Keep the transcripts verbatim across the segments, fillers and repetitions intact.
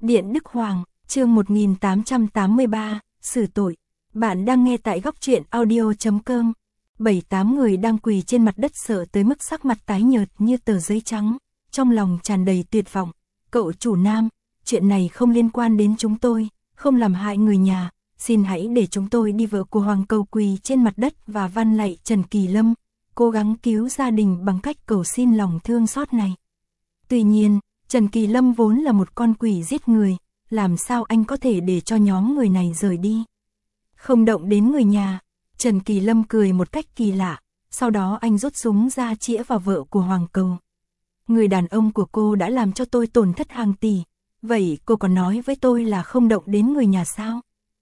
Điện Đức Hoàng, chương một nghìn tám trăm tám mươi ba, xử tội. Bạn đang nghe tại góc truyện audio chấm com. Bảy tám người đang quỳ trên mặt đất sợ tới mức sắc mặt tái nhợt như tờ giấy trắng, trong lòng tràn đầy tuyệt vọng. Cậu chủ Nam, chuyện này không liên quan đến chúng tôi, không làm hại người nhà, xin hãy để chúng tôi đi. Vợ của Hoàng cầu quỳ trên mặt đất và van lạy Trần Kỳ Lâm, cố gắng cứu gia đình bằng cách cầu xin lòng thương xót này. Tuy nhiên, Trần Kỳ Lâm vốn là một con quỷ giết người, làm sao anh có thể để cho nhóm người này rời đi? Không động đến người nhà. Trần Kỳ Lâm cười một cách kỳ lạ, sau đó anh rút súng ra chĩa vào vợ của Hoàng cầu. Người đàn ông của cô đã làm cho tôi tổn thất hàng tỷ, vậy cô còn nói với tôi là không động đến người nhà sao?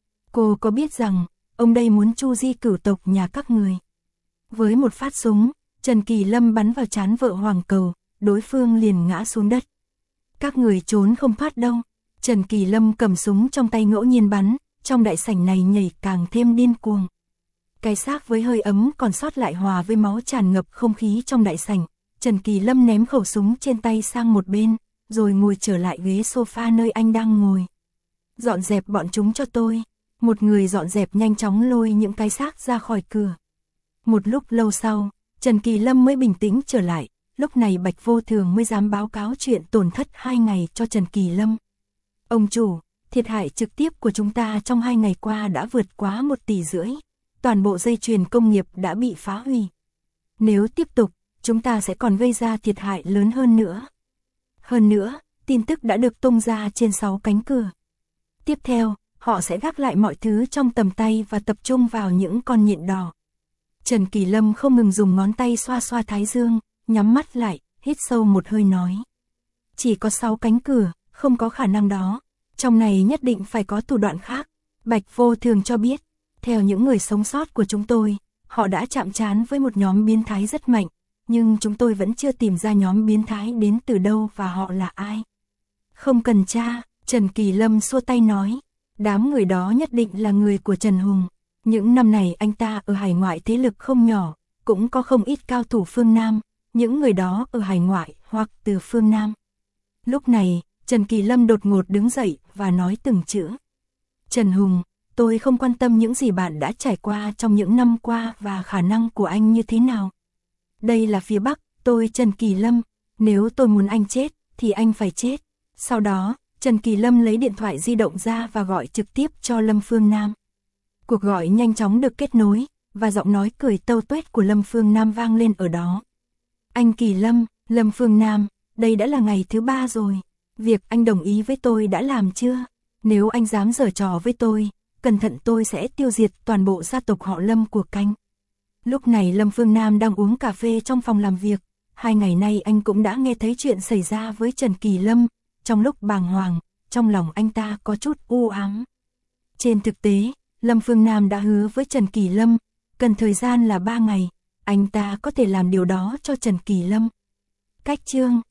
Cô có biết rằng, ông đây muốn tru di cửu tộc nhà các người? Với một phát súng, Trần Kỳ Lâm bắn vào trán vợ Hoàng cầu, đối phương liền ngã xuống đất. Các người trốn không thoát đâu. Trần Kỳ Lâm cầm súng trong tay ngẫu nhiên bắn, trong đại sảnh này nhảy càng thêm điên cuồng. Cái xác với hơi ấm còn sót lại hòa với máu tràn ngập không khí trong đại sảnh. Trần Kỳ Lâm ném khẩu súng trên tay sang một bên, rồi ngồi trở lại ghế sofa nơi anh đang ngồi. Dọn dẹp bọn chúng cho tôi. Một người dọn dẹp nhanh chóng lôi những cái xác ra khỏi cửa. Một lúc lâu sau, Trần Kỳ Lâm mới bình tĩnh trở lại. Lúc này Bạch Vô Thường mới dám báo cáo chuyện tổn thất hai ngày cho Trần Kỳ Lâm. Ông chủ, thiệt hại trực tiếp của chúng ta trong hai ngày qua đã vượt quá một tỷ rưỡi. Toàn bộ dây chuyền công nghiệp đã bị phá hủy. Nếu tiếp tục, chúng ta sẽ còn gây ra thiệt hại lớn hơn nữa. Hơn nữa, tin tức đã được tung ra trên sáu cánh cửa. Tiếp theo, họ sẽ gác lại mọi thứ trong tầm tay và tập trung vào những con nhện đỏ. Trần Kỳ Lâm không ngừng dùng ngón tay xoa xoa thái dương, nhắm mắt lại, hít sâu một hơi nói. Chỉ có sáu cánh cửa, không có khả năng đó. Trong này nhất định phải có thủ đoạn khác. Bạch Vô Thường cho biết, theo những người sống sót của chúng tôi, họ đã chạm trán với một nhóm biến thái rất mạnh, nhưng chúng tôi vẫn chưa tìm ra nhóm biến thái đến từ đâu và họ là ai. Không cần tra, Trần Kỳ Lâm xua tay nói. Đám người đó nhất định là người của Trần Hùng. Những năm này anh ta ở hải ngoại thế lực không nhỏ, cũng có không ít cao thủ phương Nam, những người đó ở hải ngoại hoặc từ phương Nam. Lúc này, Trần Kỳ Lâm đột ngột đứng dậy và nói từng chữ. Trần Hùng, tôi không quan tâm những gì bạn đã trải qua trong những năm qua và khả năng của anh như thế nào. Đây là phía Bắc, tôi Trần Kỳ Lâm, nếu tôi muốn anh chết, thì anh phải chết. Sau đó, Trần Kỳ Lâm lấy điện thoại di động ra và gọi trực tiếp cho Lâm Phương Nam. Cuộc gọi nhanh chóng được kết nối, và giọng nói cười tâu tuét của Lâm Phương Nam vang lên ở đó. Anh Kỳ Lâm, Lâm Phương Nam, đây đã là ngày thứ ba rồi. Việc anh đồng ý với tôi đã làm chưa? Nếu anh dám giở trò với tôi, cẩn thận tôi sẽ tiêu diệt toàn bộ gia tộc họ Lâm của canh. Lúc này Lâm Phương Nam đang uống cà phê trong phòng làm việc. Hai ngày nay anh cũng đã nghe thấy chuyện xảy ra với Trần Kỳ Lâm. Trong lúc bàng hoàng, trong lòng anh ta có chút u ám. Trên thực tế, Lâm Phương Nam đã hứa với Trần Kỳ Lâm, cần thời gian là ba ngày, anh ta có thể làm điều đó cho Trần Kỳ Lâm. Cách chương